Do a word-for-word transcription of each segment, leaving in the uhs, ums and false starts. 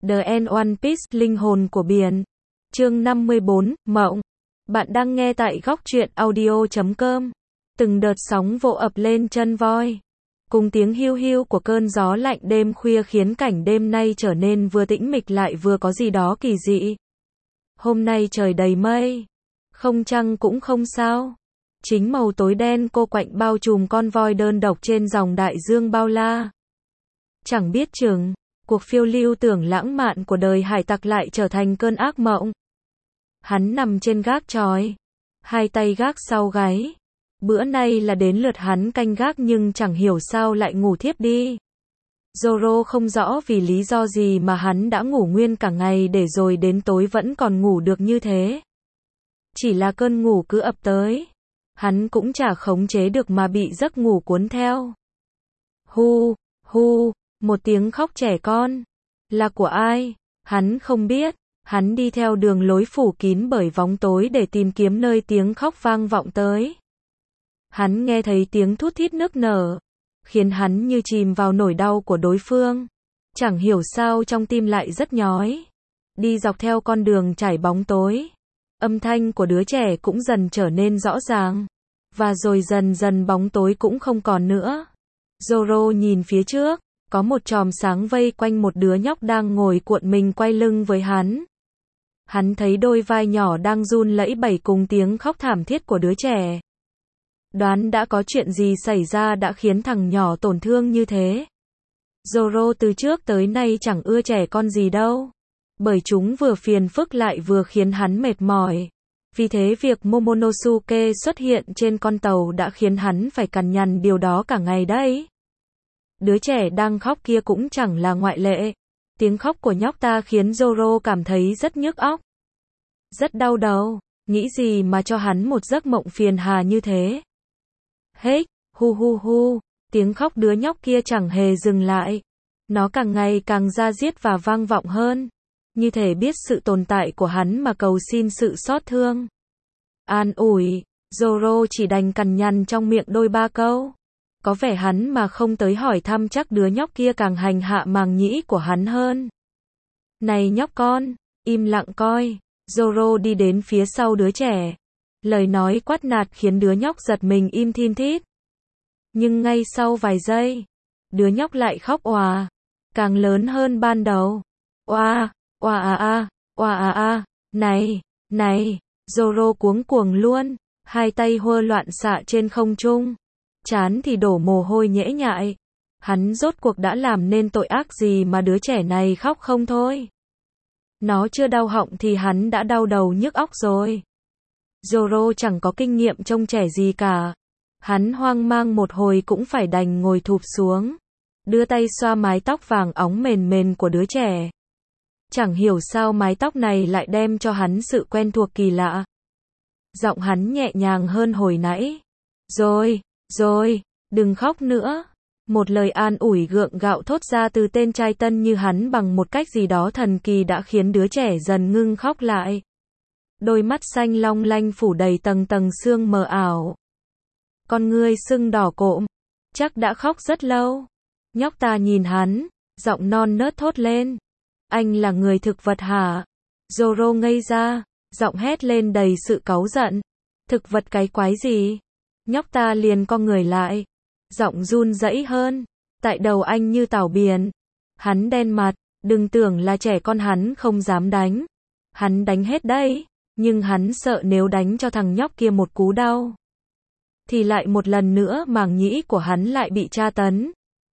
The End One Piece, linh hồn của biển. Chương năm mươi bốn, Mộng. Bạn đang nghe tại góc truyện audio chấm com. Từng đợt sóng vỗ ập lên chân voi. Cùng tiếng hiu hiu của cơn gió lạnh đêm khuya khiến cảnh đêm nay trở nên vừa tĩnh mịch lại vừa có gì đó kỳ dị. Hôm nay trời đầy mây. Không trăng cũng không sao. Chính màu tối đen cô quạnh bao trùm con voi đơn độc trên dòng đại dương bao la. Chẳng biết chừng, cuộc phiêu lưu tưởng lãng mạn của đời hải tặc lại trở thành cơn ác mộng. Hắn nằm trên gác chói, hai tay gác sau gáy. Bữa nay là đến lượt hắn canh gác nhưng chẳng hiểu sao lại ngủ thiếp đi. Zoro không rõ vì lý do gì mà hắn đã ngủ nguyên cả ngày để rồi đến tối vẫn còn ngủ được như thế. Chỉ là cơn ngủ cứ ập tới. Hắn cũng chả khống chế được mà bị giấc ngủ cuốn theo. Hu, hu, một tiếng khóc trẻ con. Là của ai? Hắn không biết. Hắn đi theo đường lối phủ kín bởi bóng tối để tìm kiếm nơi tiếng khóc vang vọng tới. Hắn nghe thấy tiếng thút thít nức nở, khiến hắn như chìm vào nỗi đau của đối phương. Chẳng hiểu sao trong tim lại rất nhói. Đi dọc theo con đường trải bóng tối, âm thanh của đứa trẻ cũng dần trở nên rõ ràng. Và rồi dần dần bóng tối cũng không còn nữa. Zoro nhìn phía trước, có một chòm sáng vây quanh một đứa nhóc đang ngồi cuộn mình quay lưng với hắn. Hắn thấy đôi vai nhỏ đang run lẩy bẩy cùng tiếng khóc thảm thiết của đứa trẻ. Đoán đã có chuyện gì xảy ra đã khiến thằng nhỏ tổn thương như thế. Zoro từ trước tới nay chẳng ưa trẻ con gì đâu. Bởi chúng vừa phiền phức lại vừa khiến hắn mệt mỏi. Vì thế việc Momonosuke xuất hiện trên con tàu đã khiến hắn phải cằn nhằn điều đó cả ngày đấy. Đứa trẻ đang khóc kia cũng chẳng là ngoại lệ. Tiếng khóc của nhóc ta khiến Zoro cảm thấy rất nhức óc. Rất đau đầu, nghĩ gì mà cho hắn một giấc mộng phiền hà như thế. Hết, hu hu hu, tiếng khóc đứa nhóc kia chẳng hề dừng lại. Nó càng ngày càng da diết và vang vọng hơn. Như thể biết sự tồn tại của hắn mà cầu xin sự xót thương. An ủi, Zoro chỉ đành cằn nhằn trong miệng đôi ba câu. Có vẻ hắn mà không tới hỏi thăm chắc đứa nhóc kia càng hành hạ màng nhĩ của hắn hơn. Này nhóc con, im lặng coi. Zoro đi đến phía sau đứa trẻ. Lời nói quát nạt khiến đứa nhóc giật mình im thin thít. Nhưng ngay sau vài giây, đứa nhóc lại khóc òa. Càng lớn hơn ban đầu. Oa, oa a a, oa a a, này, này, Zoro cuống cuồng luôn. Hai tay hơ loạn xạ trên không trung. Chán thì đổ mồ hôi nhễ nhại. Hắn rốt cuộc đã làm nên tội ác gì mà đứa trẻ này khóc không thôi. Nó chưa đau họng thì hắn đã đau đầu nhức óc rồi. Zoro chẳng có kinh nghiệm trông trẻ gì cả. Hắn hoang mang một hồi cũng phải đành ngồi thụp xuống. Đưa tay xoa mái tóc vàng óng mềm mềm của đứa trẻ. Chẳng hiểu sao mái tóc này lại đem cho hắn sự quen thuộc kỳ lạ. Giọng hắn nhẹ nhàng hơn hồi nãy. Rồi, rồi, đừng khóc nữa. Một lời an ủi gượng gạo thốt ra từ tên trai tân như hắn bằng một cách gì đó thần kỳ đã khiến đứa trẻ dần ngưng khóc lại. Đôi mắt xanh long lanh phủ đầy tầng tầng sương mờ ảo. Con ngươi sưng đỏ cộm. Chắc đã khóc rất lâu. Nhóc ta nhìn hắn, giọng non nớt thốt lên. Anh là người thực vật hả? Zoro ngây ra, giọng hét lên đầy sự cáu giận. Thực vật cái quái gì? Nhóc ta liền co người lại. Giọng run rẩy hơn. Tại đầu anh như tảo biển. Hắn đen mặt, đừng tưởng là trẻ con hắn không dám đánh. Hắn đánh hết đấy. Nhưng hắn sợ nếu đánh cho thằng nhóc kia một cú đau. Thì lại một lần nữa màng nhĩ của hắn lại bị tra tấn.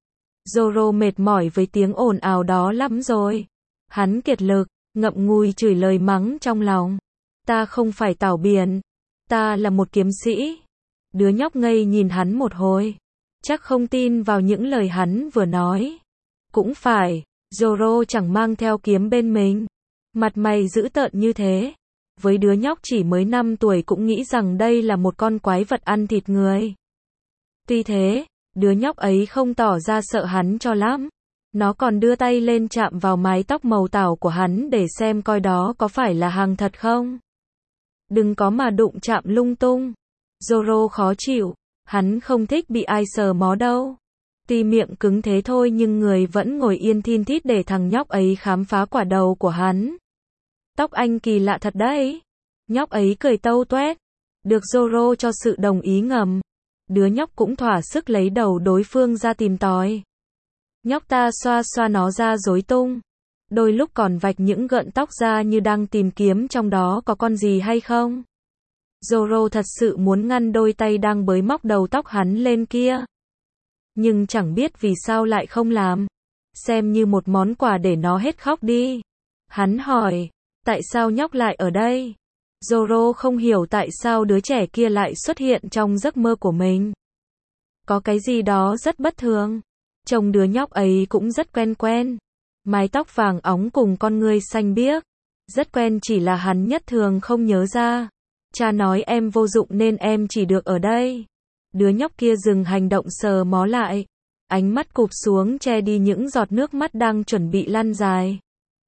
Zoro mệt mỏi với tiếng ồn ào đó lắm rồi. Hắn kiệt lực, ngậm ngùi chửi lời mắng trong lòng. Ta không phải tảo biển. Ta là một kiếm sĩ. Đứa nhóc ngây nhìn hắn một hồi. Chắc không tin vào những lời hắn vừa nói. Cũng phải, Zoro chẳng mang theo kiếm bên mình. Mặt mày dữ tợn như thế. Với đứa nhóc chỉ mới năm tuổi cũng nghĩ rằng đây là một con quái vật ăn thịt người. Tuy thế, đứa nhóc ấy không tỏ ra sợ hắn cho lắm. Nó còn đưa tay lên chạm vào mái tóc màu tảo của hắn để xem coi đó có phải là hàng thật không. Đừng có mà đụng chạm lung tung. Zoro khó chịu. Hắn không thích bị ai sờ mó đâu. Tuy miệng cứng thế thôi nhưng người vẫn ngồi yên thin thít để thằng nhóc ấy khám phá quả đầu của hắn. Tóc anh kỳ lạ thật đấy. Nhóc ấy cười tâu toét. Được Zoro cho sự đồng ý ngầm. Đứa nhóc cũng thỏa sức lấy đầu đối phương ra tìm tòi. Nhóc ta xoa xoa nó ra rối tung. Đôi lúc còn vạch những gợn tóc ra như đang tìm kiếm trong đó có con gì hay không. Zoro thật sự muốn ngăn đôi tay đang bới móc đầu tóc hắn lên kia. Nhưng chẳng biết vì sao lại không làm. Xem như một món quà để nó hết khóc đi. Hắn hỏi, tại sao nhóc lại ở đây? Zoro không hiểu tại sao đứa trẻ kia lại xuất hiện trong giấc mơ của mình. Có cái gì đó rất bất thường. Trông đứa nhóc ấy cũng rất quen quen. Mái tóc vàng óng cùng con ngươi xanh biếc. Rất quen chỉ là hắn nhất thường không nhớ ra. Cha nói em vô dụng nên em chỉ được ở đây. Đứa nhóc kia dừng hành động sờ mó lại. Ánh mắt cụp xuống che đi những giọt nước mắt đang chuẩn bị lăn dài.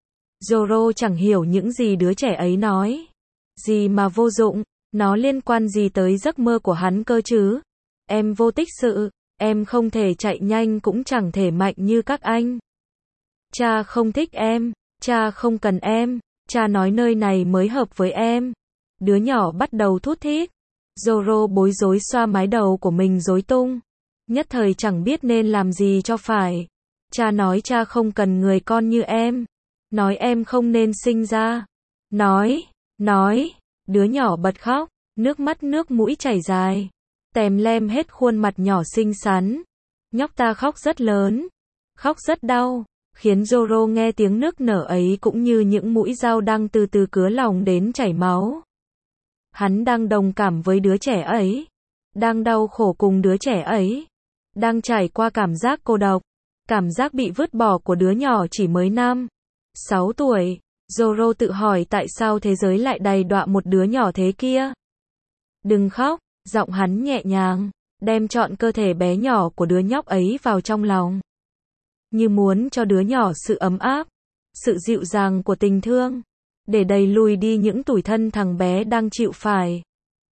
Zoro chẳng hiểu những gì đứa trẻ ấy nói. Gì mà vô dụng, nó liên quan gì tới giấc mơ của hắn cơ chứ? Em vô tích sự, em không thể chạy nhanh cũng chẳng thể mạnh như các anh. Cha không thích em, cha không cần em, cha nói nơi này mới hợp với em. Đứa nhỏ bắt đầu thút thít. Zoro bối rối xoa mái đầu của mình rối tung. Nhất thời chẳng biết nên làm gì cho phải. Cha nói cha không cần người con như em. Nói em không nên sinh ra. Nói, nói, đứa nhỏ bật khóc, nước mắt nước mũi chảy dài. Tèm lem hết khuôn mặt nhỏ xinh xắn. Nhóc ta khóc rất lớn, khóc rất đau, khiến Zoro nghe tiếng nức nở ấy cũng như những mũi dao đang từ từ cứa lòng đến chảy máu. Hắn đang đồng cảm với đứa trẻ ấy, đang đau khổ cùng đứa trẻ ấy, đang trải qua cảm giác cô độc, cảm giác bị vứt bỏ của đứa nhỏ chỉ mới năm, sáu tuổi. Zoro tự hỏi tại sao thế giới lại đầy đọa một đứa nhỏ thế kia. Đừng khóc, giọng hắn nhẹ nhàng, đem trọn cơ thể bé nhỏ của đứa nhóc ấy vào trong lòng. Như muốn cho đứa nhỏ sự ấm áp, sự dịu dàng của tình thương, để đẩy lùi đi những tủi thân thằng bé đang chịu phải.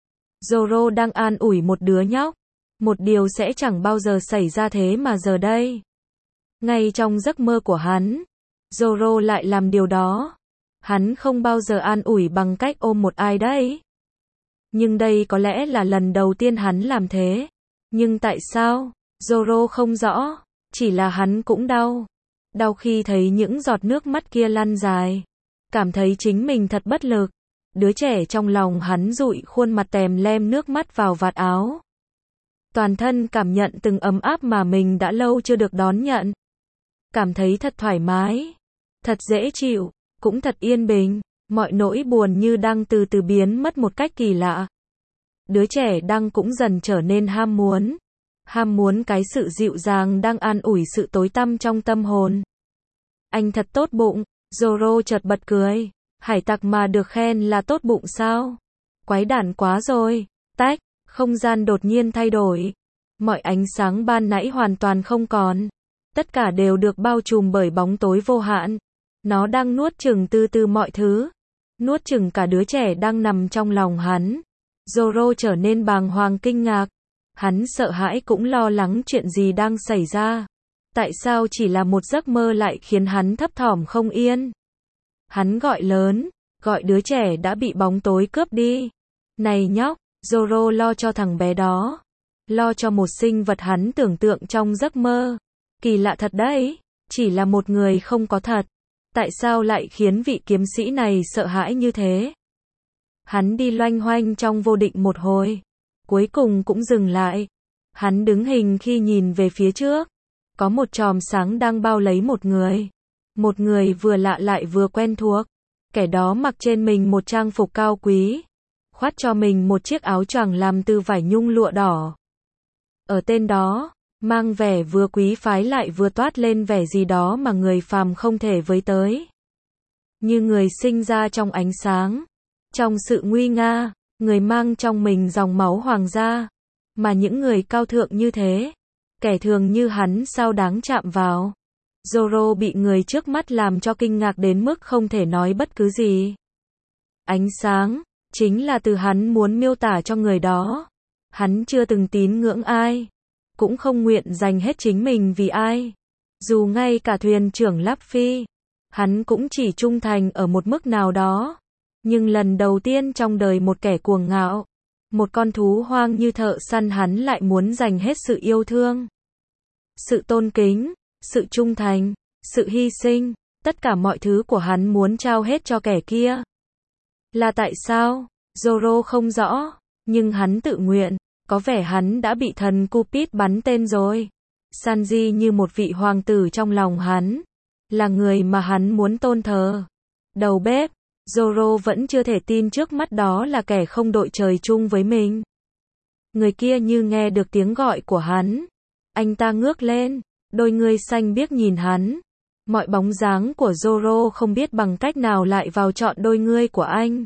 Zoro đang an ủi một đứa nhóc, một điều sẽ chẳng bao giờ xảy ra thế mà giờ đây. Ngay trong giấc mơ của hắn, Zoro lại làm điều đó. Hắn không bao giờ an ủi bằng cách ôm một ai đấy. Nhưng đây có lẽ là lần đầu tiên hắn làm thế. Nhưng tại sao? Zoro không rõ. Chỉ là hắn cũng đau. Đau khi thấy những giọt nước mắt kia lăn dài. Cảm thấy chính mình thật bất lực. Đứa trẻ trong lòng hắn dụi khuôn mặt tèm lem nước mắt vào vạt áo. Toàn thân cảm nhận từng ấm áp mà mình đã lâu chưa được đón nhận. Cảm thấy thật thoải mái. Thật dễ chịu. Cũng thật yên bình. Mọi nỗi buồn như đang từ từ biến mất một cách kỳ lạ. Đứa trẻ đang cũng dần trở nên ham muốn. Ham muốn cái sự dịu dàng đang an ủi sự tối tăm trong tâm hồn. Anh thật tốt bụng. Zoro chợt bật cười. Hải tặc mà được khen là tốt bụng sao? Quái đản quá rồi. Tách, không gian đột nhiên thay đổi. Mọi ánh sáng ban nãy hoàn toàn không còn. Tất cả đều được bao trùm bởi bóng tối vô hạn. Nó đang nuốt chửng từ từ mọi thứ. Nuốt chửng cả đứa trẻ đang nằm trong lòng hắn. Zoro trở nên bàng hoàng kinh ngạc. Hắn sợ hãi cũng lo lắng chuyện gì đang xảy ra. Tại sao chỉ là một giấc mơ lại khiến hắn thấp thỏm không yên? Hắn gọi lớn, gọi đứa trẻ đã bị bóng tối cướp đi. Này nhóc, Zoro lo cho thằng bé đó. Lo cho một sinh vật hắn tưởng tượng trong giấc mơ. Kỳ lạ thật đấy, chỉ là một người không có thật. Tại sao lại khiến vị kiếm sĩ này sợ hãi như thế? Hắn đi loanh hoanh trong vô định một hồi. Cuối cùng cũng dừng lại. Hắn đứng hình khi nhìn về phía trước. Có một chòm sáng đang bao lấy một người. Một người vừa lạ lại vừa quen thuộc. Kẻ đó mặc trên mình một trang phục cao quý. Khoác cho mình một chiếc áo choàng làm từ vải nhung lụa đỏ. Ở tên đó, mang vẻ vừa quý phái lại vừa toát lên vẻ gì đó mà người phàm không thể với tới. Như người sinh ra trong ánh sáng. Trong sự nguy nga, người mang trong mình dòng máu hoàng gia. Mà những người cao thượng như thế, kẻ thường như hắn sao đáng chạm vào. Zoro bị người trước mắt làm cho kinh ngạc đến mức không thể nói bất cứ gì. Ánh sáng, chính là từ hắn muốn miêu tả cho người đó. Hắn chưa từng tín ngưỡng ai. cũng không nguyện dành hết chính mình vì ai. Dù ngay cả thuyền trưởng Luffy, hắn cũng chỉ trung thành ở một mức nào đó. Nhưng lần đầu tiên trong đời một kẻ cuồng ngạo, một con thú hoang như thợ săn, hắn lại muốn dành hết sự yêu thương, sự tôn kính, sự trung thành, sự hy sinh, tất cả mọi thứ của hắn muốn trao hết cho kẻ kia. Là tại sao? Zoro không rõ, nhưng hắn tự nguyện, có vẻ hắn đã bị thần Cupid bắn tên rồi. Sanji như một vị hoàng tử trong lòng hắn, là người mà hắn muốn tôn thờ. Đầu bếp, Zoro vẫn chưa thể tin trước mắt đó là kẻ không đội trời chung với mình. Người kia như nghe được tiếng gọi của hắn. Anh ta ngước lên, đôi ngươi xanh biếc nhìn hắn. Mọi bóng dáng của Zoro không biết bằng cách nào lại vào trọn đôi ngươi của anh.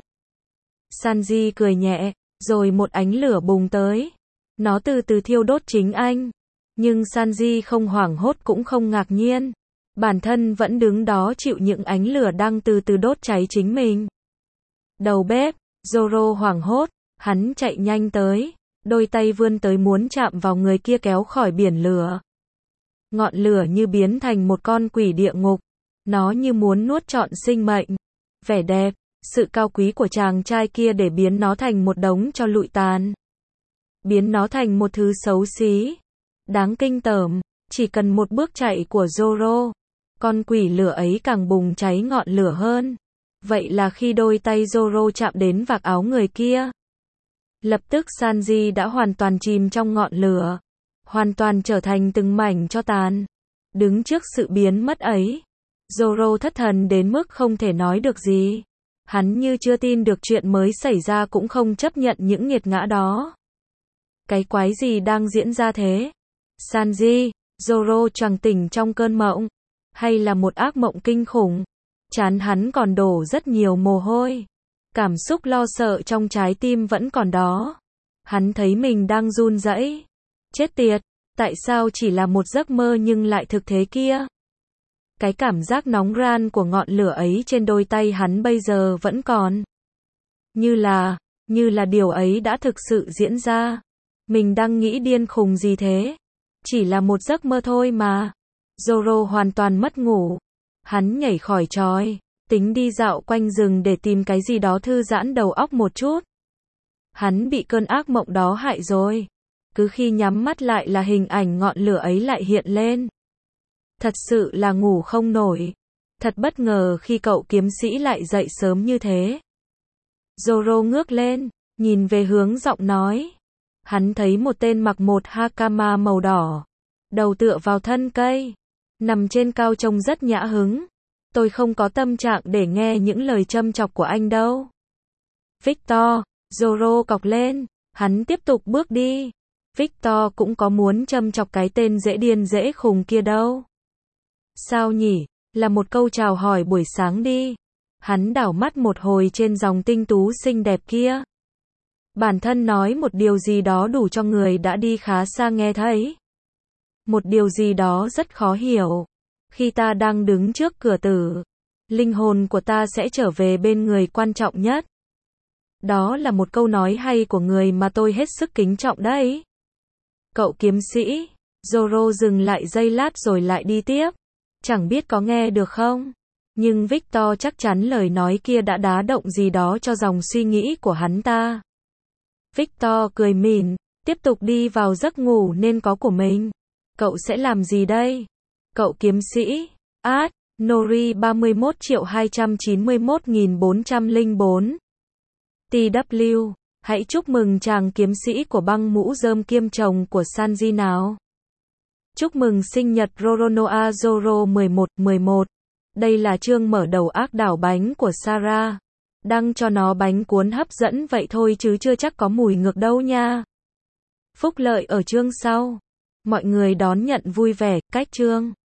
Sanji cười nhẹ, rồi một ánh lửa bùng tới. Nó từ từ thiêu đốt chính anh. Nhưng Sanji không hoảng hốt cũng không ngạc nhiên. Bản thân vẫn đứng đó chịu những ánh lửa đang từ từ đốt cháy chính mình. Đầu bếp, Zoro hoảng hốt, hắn chạy nhanh tới, đôi tay vươn tới muốn chạm vào người kia kéo khỏi biển lửa. Ngọn lửa như biến thành một con quỷ địa ngục, nó như muốn nuốt trọn sinh mệnh. Vẻ đẹp, sự cao quý của chàng trai kia để biến nó thành một đống tro lụi tàn. Biến nó thành một thứ xấu xí, đáng kinh tởm, chỉ cần một bước chạy của Zoro. Con quỷ lửa ấy càng bùng cháy ngọn lửa hơn. Vậy là khi đôi tay Zoro chạm đến vạt áo người kia, lập tức Sanji đã hoàn toàn chìm trong ngọn lửa, hoàn toàn trở thành từng mảnh tro tàn. Đứng trước sự biến mất ấy, Zoro thất thần đến mức không thể nói được gì. Hắn như chưa tin được chuyện mới xảy ra, cũng không chấp nhận những nghiệt ngã đó. Cái quái gì đang diễn ra thế? Sanji, Zoro choàng tỉnh trong cơn mộng, hay là một ác mộng kinh khủng? Trán hắn còn đổ rất nhiều mồ hôi. Cảm xúc lo sợ trong trái tim vẫn còn đó. Hắn thấy mình đang run rẩy. Chết tiệt, tại sao chỉ là một giấc mơ nhưng lại thực thế kia? Cái cảm giác nóng ran của ngọn lửa ấy trên đôi tay hắn bây giờ vẫn còn. Như là, như là điều ấy đã thực sự diễn ra. Mình đang nghĩ điên khùng gì thế? Chỉ là một giấc mơ thôi mà. Zoro hoàn toàn mất ngủ. Hắn nhảy khỏi chòi, tính đi dạo quanh rừng để tìm cái gì đó thư giãn đầu óc một chút. Hắn bị cơn ác mộng đó hại rồi. Cứ khi nhắm mắt lại là hình ảnh ngọn lửa ấy lại hiện lên. Thật sự là ngủ không nổi. Thật bất ngờ khi cậu kiếm sĩ lại dậy sớm như thế. Zoro ngước lên, nhìn về hướng giọng nói. Hắn thấy một tên mặc một hakama màu đỏ, đầu tựa vào thân cây, nằm trên cao trông rất nhã hứng. Tôi không có tâm trạng để nghe những lời châm chọc của anh đâu. Victor, Zoro cọc lên, hắn tiếp tục bước đi. Victor cũng có muốn châm chọc cái tên dễ điên dễ khùng kia đâu. Sao nhỉ? Là một câu chào hỏi buổi sáng đi. Hắn đảo mắt một hồi trên dòng tinh tú xinh đẹp kia. Bản thân nói một điều gì đó đủ cho người đã đi khá xa nghe thấy. Một điều gì đó rất khó hiểu. Khi ta đang đứng trước cửa tử, linh hồn của ta sẽ trở về bên người quan trọng nhất. Đó là một câu nói hay của người mà tôi hết sức kính trọng đấy. Cậu kiếm sĩ, Zoro dừng lại giây lát rồi lại đi tiếp. Chẳng biết có nghe được không? Nhưng Victor chắc chắn lời nói kia đã đá động gì đó cho dòng suy nghĩ của hắn ta. Victor cười mỉm, tiếp tục đi vào giấc ngủ nên có của mình. Cậu sẽ làm gì đây? Cậu kiếm sĩ, at, Nori ba mươi mốt triệu hai trăm chín mươi mốt nghìn bốn trăm lẻ bốn. tê vê, hãy chúc mừng chàng kiếm sĩ của băng mũ rơm kiêm chồng của Sanji nào. Chúc mừng sinh nhật Roronoa Zoro mười một mười một. Đây là chương mở đầu ác đảo bánh của Sarah. Đăng cho nó bánh cuốn hấp dẫn vậy thôi chứ chưa chắc có mùi ngược đâu nha. Phúc lợi ở chương sau. Mọi người đón nhận vui vẻ, cách chương.